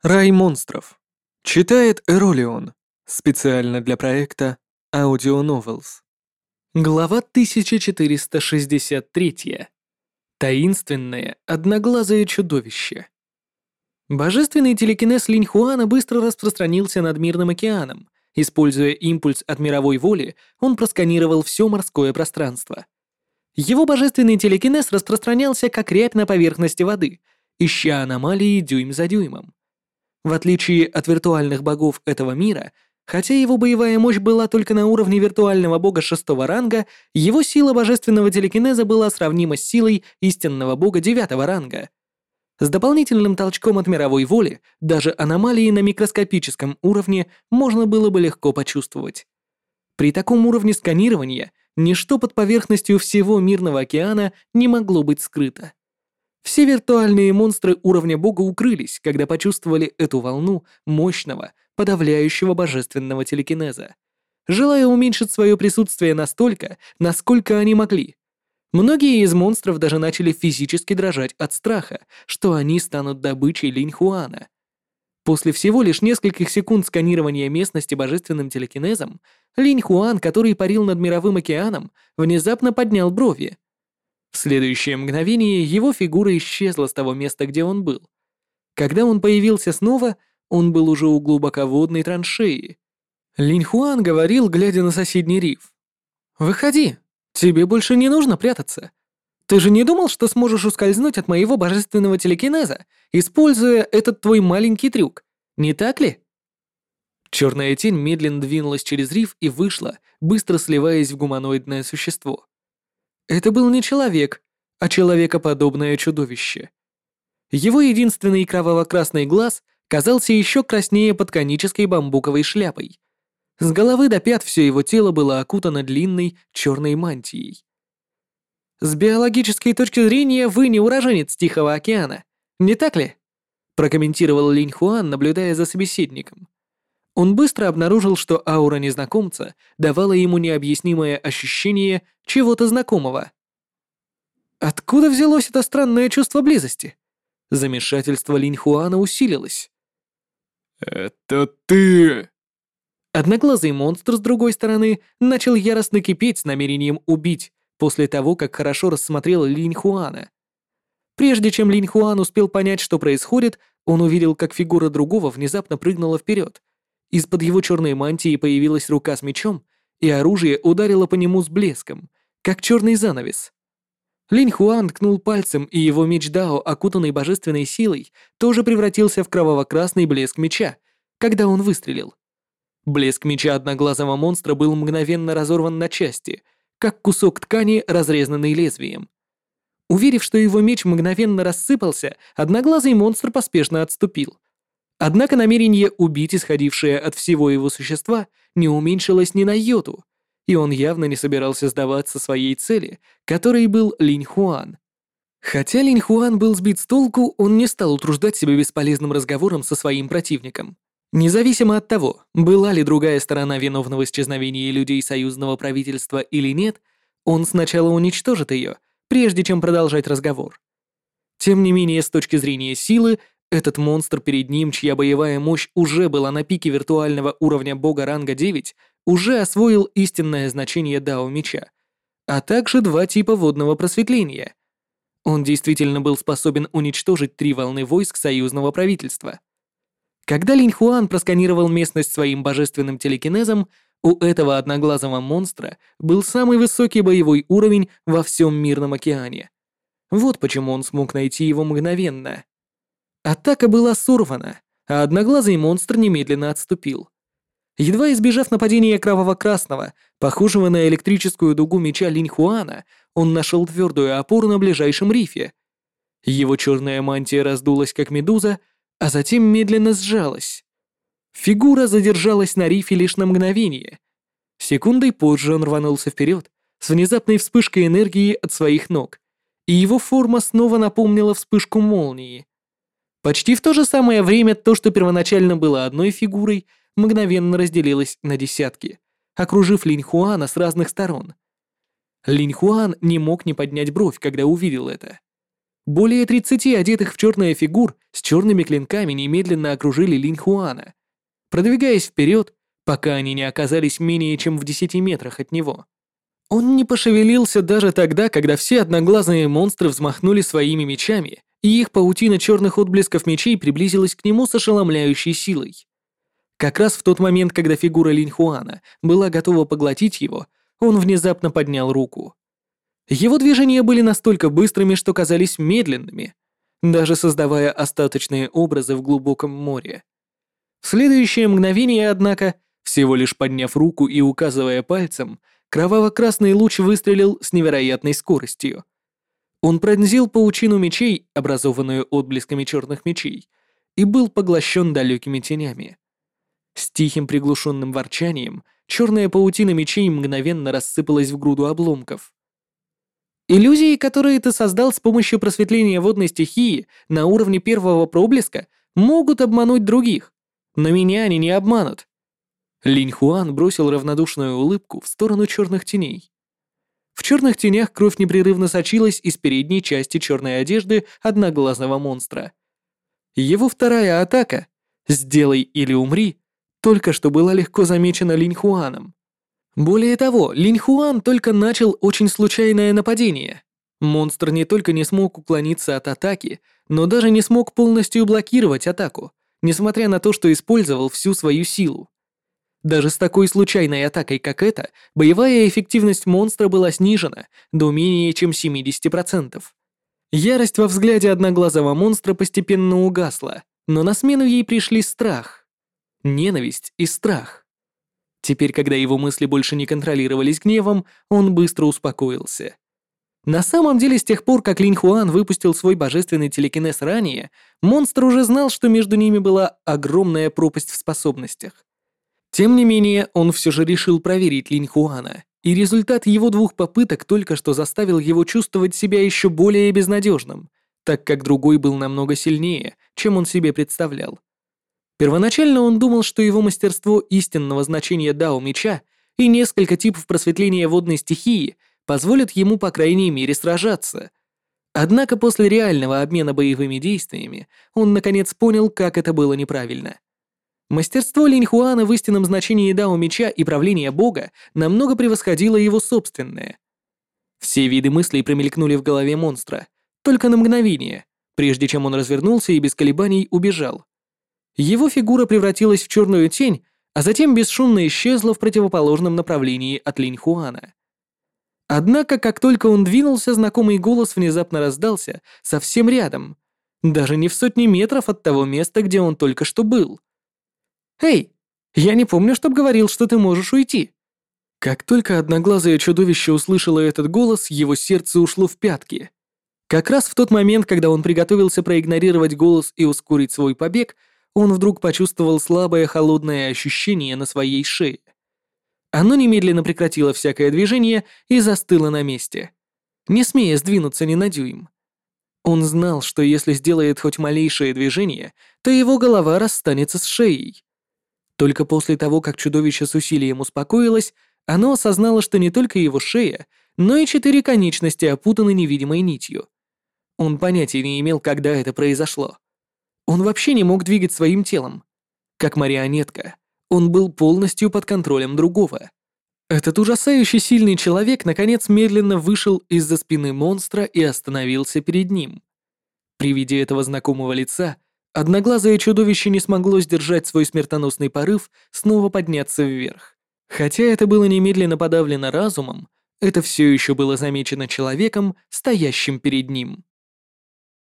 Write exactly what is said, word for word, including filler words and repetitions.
Рай монстров. Читает Эролион. Специально для проекта Audio Novels. Глава тысяча четыреста шестьдесят три. Таинственное одноглазое чудовище. Божественный телекинез Линьхуана быстро распространился над мирным океаном. Используя импульс от мировой воли, он просканировал все морское пространство. Его божественный телекинез распространялся как рябь на поверхности воды, ища аномалии дюйм за дюймом. В отличие от виртуальных богов этого мира, хотя его боевая мощь была только на уровне виртуального бога шестого ранга, его сила божественного телекинеза была сравнима с силой истинного бога девятого ранга. С дополнительным толчком от мировой воли даже аномалии на микроскопическом уровне можно было бы легко почувствовать. При таком уровне сканирования ничто под поверхностью всего мирного океана не могло быть скрыто. Все виртуальные монстры уровня бога укрылись, когда почувствовали эту волну мощного, подавляющего божественного телекинеза, желая уменьшить свое присутствие настолько, насколько они могли. Многие из монстров даже начали физически дрожать от страха, что они станут добычей Линьхуана. После всего лишь нескольких секунд сканирования местности божественным телекинезом, Линьхуан, который парил над мировым океаном, внезапно поднял брови. В следующее мгновение его фигура исчезла с того места, где он был. Когда он появился снова, он был уже у глубоководной траншеи. Линьхуан говорил, глядя на соседний риф. «Выходи, тебе больше не нужно прятаться. Ты же не думал, что сможешь ускользнуть от моего божественного телекинеза, используя этот твой маленький трюк, не так ли?» Черная тень медленно двинулась через риф и вышла, быстро сливаясь в гуманоидное существо. Это был не человек, а человекоподобное чудовище. Его единственный кроваво-красный глаз казался еще краснее под конической бамбуковой шляпой. С головы до пят все его тело было окутано длинной черной мантией. «С биологической точки зрения вы не уроженец Тихого океана, не так ли?» прокомментировал Линьхуан, наблюдая за собеседником. Он быстро обнаружил, что аура незнакомца давала ему необъяснимое ощущение чего-то знакомого. Откуда взялось это странное чувство близости? Замешательство Линьхуана усилилось. «Это ты!» Одноглазый монстр с другой стороны начал яростно кипеть с намерением убить после того, как хорошо рассмотрел Линьхуана. Прежде чем Линьхуан успел понять, что происходит, он увидел, как фигура другого внезапно прыгнула вперед. Из-под его черной мантии появилась рука с мечом, и оружие ударило по нему с блеском, как черный занавес. Линьхуан ткнул пальцем, и его меч Дао, окутанный божественной силой, тоже превратился в кроваво-красный блеск меча, когда он выстрелил. Блеск меча одноглазого монстра был мгновенно разорван на части, как кусок ткани, разрезанный лезвием. Уверив, что его меч мгновенно рассыпался, одноглазый монстр поспешно отступил. Однако намерение убить, исходившее от всего его существа, не уменьшилось ни на йоту, и он явно не собирался сдаваться своей цели, которой был Линьхуан. Хотя Линьхуан был сбит с толку, он не стал утруждать себя бесполезным разговором со своим противником. Независимо от того, была ли другая сторона виновна в исчезновении людей союзного правительства или нет, он сначала уничтожит ее, прежде чем продолжать разговор. Тем не менее, с точки зрения силы, этот монстр перед ним, чья боевая мощь уже была на пике виртуального уровня бога ранга девять, уже освоил истинное значение Дао меча, а также два типа водного просветления. Он действительно был способен уничтожить три волны войск союзного правительства. Когда Линьхуан просканировал местность своим божественным телекинезом, у этого одноглазого монстра был самый высокий боевой уровень во всем мирном океане. Вот почему он смог найти его мгновенно. Атака была сорвана, а одноглазый монстр немедленно отступил. Едва избежав нападения кроваво-красного, похожего на электрическую дугу меча Линьхуана, он нашел твердую опору на ближайшем рифе. Его черная мантия раздулась как медуза, а затем медленно сжалась. Фигура задержалась на рифе лишь на мгновение. Секундой позже он рванулся вперед с внезапной вспышкой энергии от своих ног, и его форма снова напомнила вспышку молнии. Почти в то же самое время то, что первоначально было одной фигурой, мгновенно разделилось на десятки, окружив Линьхуана с разных сторон. Линьхуан не мог не поднять бровь, когда увидел это. Более тридцати одетых в черное фигур с черными клинками немедленно окружили Линь Хуана, продвигаясь вперед, пока они не оказались менее чем в десяти метрах от него. Он не пошевелился даже тогда, когда все одноглазые монстры взмахнули своими мечами, и их паутина черных отблесков мечей приблизилась к нему с ошеломляющей силой. Как раз в тот момент, когда фигура Линь Хуана была готова поглотить его, он внезапно поднял руку. Его движения были настолько быстрыми, что казались медленными, даже создавая остаточные образы в глубоком море. В следующее мгновение, однако, всего лишь подняв руку и указывая пальцем, кроваво-красный луч выстрелил с невероятной скоростью. Он пронзил паутину мечей, образованную отблесками черных мечей, и был поглощен далекими тенями. С тихим приглушенным ворчанием черная паутина мечей мгновенно рассыпалась в груду обломков. Иллюзии, которые ты создал с помощью просветления водной стихии на уровне первого проблеска, могут обмануть других, но меня они не обманут. Линь Хуан бросил равнодушную улыбку в сторону черных теней. В черных тенях кровь непрерывно сочилась из передней части черной одежды одноглазого монстра. Его вторая атака «Сделай или умри» только что была легко замечена Линь Хуаном. Более того, Линь Хуан только начал очень случайное нападение. Монстр не только не смог уклониться от атаки, но даже не смог полностью блокировать атаку, несмотря на то, что использовал всю свою силу. Даже с такой случайной атакой, как эта, боевая эффективность монстра была снижена до менее чем семьдесят процентов. Ярость во взгляде одноглазого монстра постепенно угасла, но на смену ей пришли страх, ненависть и страх. Теперь, когда его мысли больше не контролировались гневом, он быстро успокоился. На самом деле, с тех пор, как Линь Хуан выпустил свой божественный телекинез ранее, монстр уже знал, что между ними была огромная пропасть в способностях. Тем не менее, он все же решил проверить Линь Хуана, и результат его двух попыток только что заставил его чувствовать себя еще более безнадежным, так как другой был намного сильнее, чем он себе представлял. Первоначально он думал, что его мастерство истинного значения Дао Меча и несколько типов просветления водной стихии позволят ему, по крайней мере, сражаться. Однако после реального обмена боевыми действиями он наконец понял, как это было неправильно. Мастерство Линь Хуана в истинном значении Дао Меча и правления Бога намного превосходило его собственное. Все виды мыслей промелькнули в голове монстра, только на мгновение, прежде чем он развернулся и без колебаний убежал. Его фигура превратилась в черную тень, а затем бесшумно исчезла в противоположном направлении от Линь Хуана. Однако, как только он двинулся, знакомый голос внезапно раздался совсем рядом, даже не в сотни метров от того места, где он только что был. «Эй, я не помню, чтоб говорил, что ты можешь уйти». Как только одноглазое чудовище услышало этот голос, его сердце ушло в пятки. Как раз в тот момент, когда он приготовился проигнорировать голос и ускорить свой побег, он вдруг почувствовал слабое холодное ощущение на своей шее. Оно немедленно прекратило всякое движение и застыло на месте, не смея сдвинуться ни на дюйм. Он знал, что если сделает хоть малейшее движение, то его голова расстанется с шеей. Только после того, как чудовище с усилием успокоилось, оно осознало, что не только его шея, но и четыре конечности опутаны невидимой нитью. Он понятия не имел, когда это произошло. Он вообще не мог двигать своим телом. Как марионетка, он был полностью под контролем другого. Этот ужасающе сильный человек наконец медленно вышел из-за спины монстра и остановился перед ним. При виде этого знакомого лица одноглазое чудовище не смогло сдержать свой смертоносный порыв снова подняться вверх. Хотя это было немедленно подавлено разумом, это все еще было замечено человеком, стоящим перед ним.